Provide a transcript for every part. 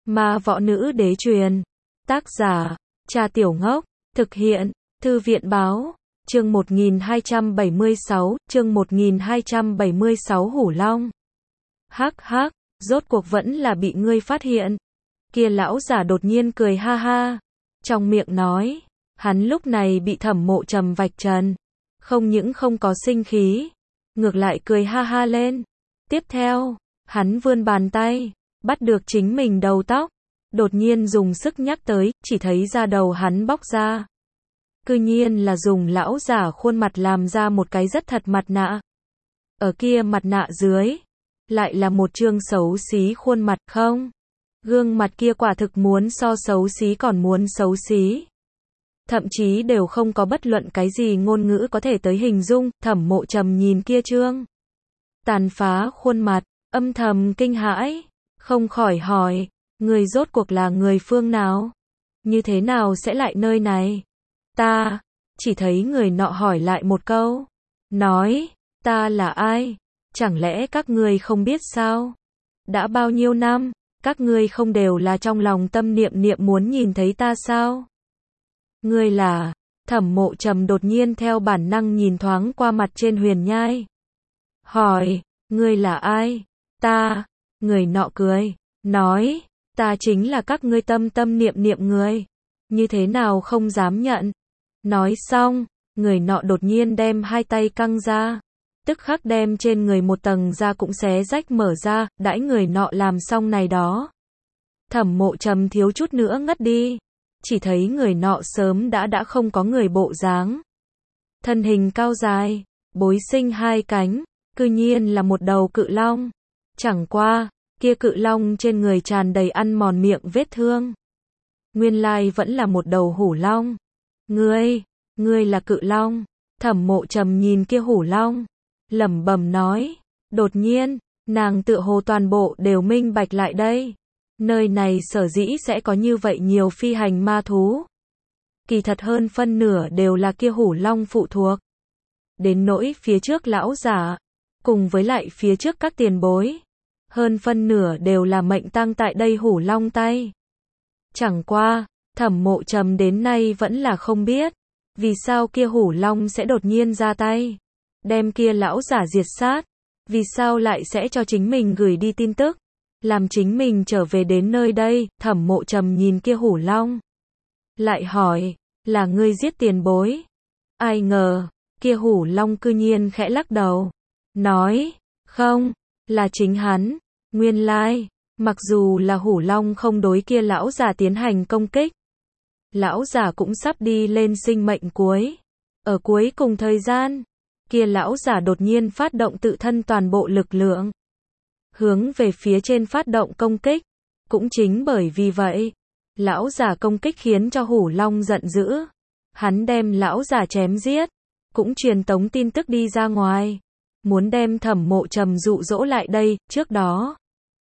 Ma Võ Nữ Đế truyền. Tác giả, Cha Tiểu Ngốc. Thực hiện, Thư viện báo. Chương 1276, chương 1276 Hủ Long. Hắc hắc, rốt cuộc vẫn là bị ngươi phát hiện. Kia lão giả đột nhiên cười ha ha. Trong miệng nói, hắn lúc này bị Thẩm Mộ Trầm vạch trần. Không những không có sinh khí, ngược lại cười ha ha lên. Tiếp theo, hắn vươn bàn tay, bắt được chính mình đầu tóc. Đột nhiên dùng sức nhắc tới, chỉ thấy da đầu hắn bóc ra. Cư nhiên là dùng lão giả khuôn mặt làm ra một cái rất thật mặt nạ. Ở kia mặt nạ dưới, lại là một trương xấu xí khuôn mặt không? Gương mặt kia quả thực muốn so xấu xí còn muốn xấu xí. Thậm chí đều không có bất luận cái gì ngôn ngữ có thể tới hình dung. Thẩm Mộ Trầm nhìn kia trương tàn phá khuôn mặt, âm thầm kinh hãi, không khỏi hỏi, người rốt cuộc là người phương nào? Như thế nào sẽ lại nơi này? Ta, chỉ thấy người nọ hỏi lại một câu, nói, ta là ai? Chẳng lẽ các ngươi không biết sao? Đã bao nhiêu năm, các ngươi không đều là trong lòng tâm niệm niệm muốn nhìn thấy ta sao? Ngươi là? Thẩm Mộ Trầm đột nhiên theo bản năng nhìn thoáng qua mặt trên Huyền Nhai. Hỏi, ngươi là ai? Ta, người nọ cười, nói, ta chính là các ngươi tâm tâm niệm niệm người. Như thế nào không dám nhận? Nói xong, người nọ đột nhiên đem hai tay căng ra. Tức khắc đem trên người một tầng da cũng xé rách mở ra, đãi người nọ làm xong này đó. Thẩm Mộ Trầm thiếu chút nữa ngất đi. Chỉ thấy người nọ sớm đã không có người bộ dáng. Thân hình cao dài, bối sinh hai cánh, cư nhiên là một đầu cự long. Chẳng qua, kia cự long trên người tràn đầy ăn mòn miệng vết thương. Nguyên lai vẫn là một đầu hủ long. Ngươi là cự long. Thẩm Mộ Trầm nhìn kia hủ long, lẩm bẩm nói. Đột nhiên, nàng tựa hồ toàn bộ đều minh bạch lại đây. Nơi này sở dĩ sẽ có như vậy nhiều phi hành ma thú. Kỳ thật hơn phân nửa đều là kia hủ long phụ thuộc. Đến nỗi phía trước lão giả, cùng với lại phía trước các tiền bối, hơn phân nửa đều là mệnh tang tại đây hủ long tay. Chẳng qua, Thẩm Mộ Trầm đến nay vẫn là không biết, vì sao kia hủ long sẽ đột nhiên ra tay, đem kia lão giả diệt sát, vì sao lại sẽ cho chính mình gửi đi tin tức, làm chính mình trở về đến nơi đây. Thẩm Mộ Trầm nhìn kia hủ long, lại hỏi, là ngươi giết tiền bối? Ai ngờ, kia hủ long cư nhiên khẽ lắc đầu, nói, không, là chính hắn. Nguyên lai, mặc dù là hủ long không đối kia lão giả tiến hành công kích, lão giả cũng sắp đi lên sinh mệnh cuối. Ở cuối cùng thời gian, kia lão giả đột nhiên phát động tự thân toàn bộ lực lượng, hướng về phía trên phát động công kích. Cũng chính bởi vì vậy, lão giả công kích khiến cho hủ long giận dữ. Hắn đem lão giả chém giết, cũng truyền tống tin tức đi ra ngoài, muốn đem Thẩm Mộ Trầm dụ dỗ lại đây. Trước đó,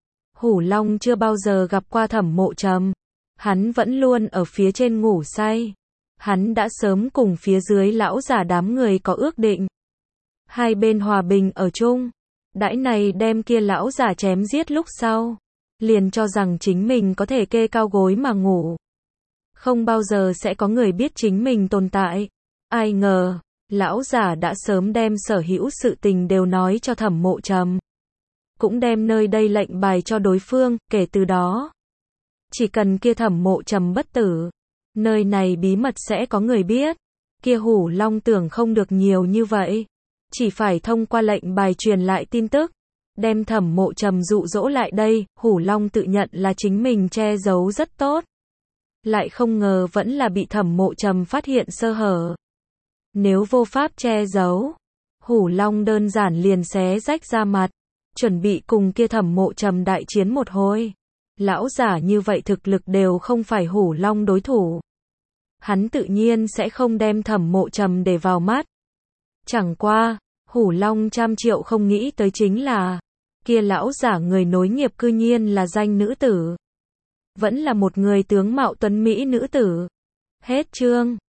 hủ long chưa bao giờ gặp qua Thẩm Mộ Trầm, hắn vẫn luôn ở phía trên ngủ say. Hắn đã sớm cùng phía dưới lão giả đám người có ước định, hai bên hòa bình ở chung. Đãi này đem kia lão giả chém giết lúc sau, liền cho rằng chính mình có thể kê cao gối mà ngủ, không bao giờ sẽ có người biết chính mình tồn tại. Ai ngờ, lão giả đã sớm đem sở hữu sự tình đều nói cho Thẩm Mộ Trầm, cũng đem nơi đây lệnh bài cho đối phương. Kể từ đó, chỉ cần kia Thẩm Mộ Trầm bất tử, nơi này bí mật sẽ có người biết. Kia hủ long tưởng không được nhiều như vậy, chỉ phải thông qua lệnh bài truyền lại tin tức, đem Thẩm Mộ Trầm dụ dỗ lại đây. Hủ long tự nhận là chính mình che giấu rất tốt, lại không ngờ vẫn là bị Thẩm Mộ Trầm phát hiện sơ hở. Nếu vô pháp che giấu, hủ long đơn giản liền xé rách ra mặt, chuẩn bị cùng kia Thẩm Mộ Trầm đại chiến một hồi. Lão giả như vậy thực lực đều không phải hủ long đối thủ, hắn tự nhiên sẽ không đem Thẩm Mộ Trầm để vào mắt. Chẳng qua, hủ long trăm triệu không nghĩ tới chính là, kia lão giả người nối nghiệp cư nhiên là danh nữ tử, vẫn là một người tướng mạo tuấn mỹ nữ tử. Hết chương.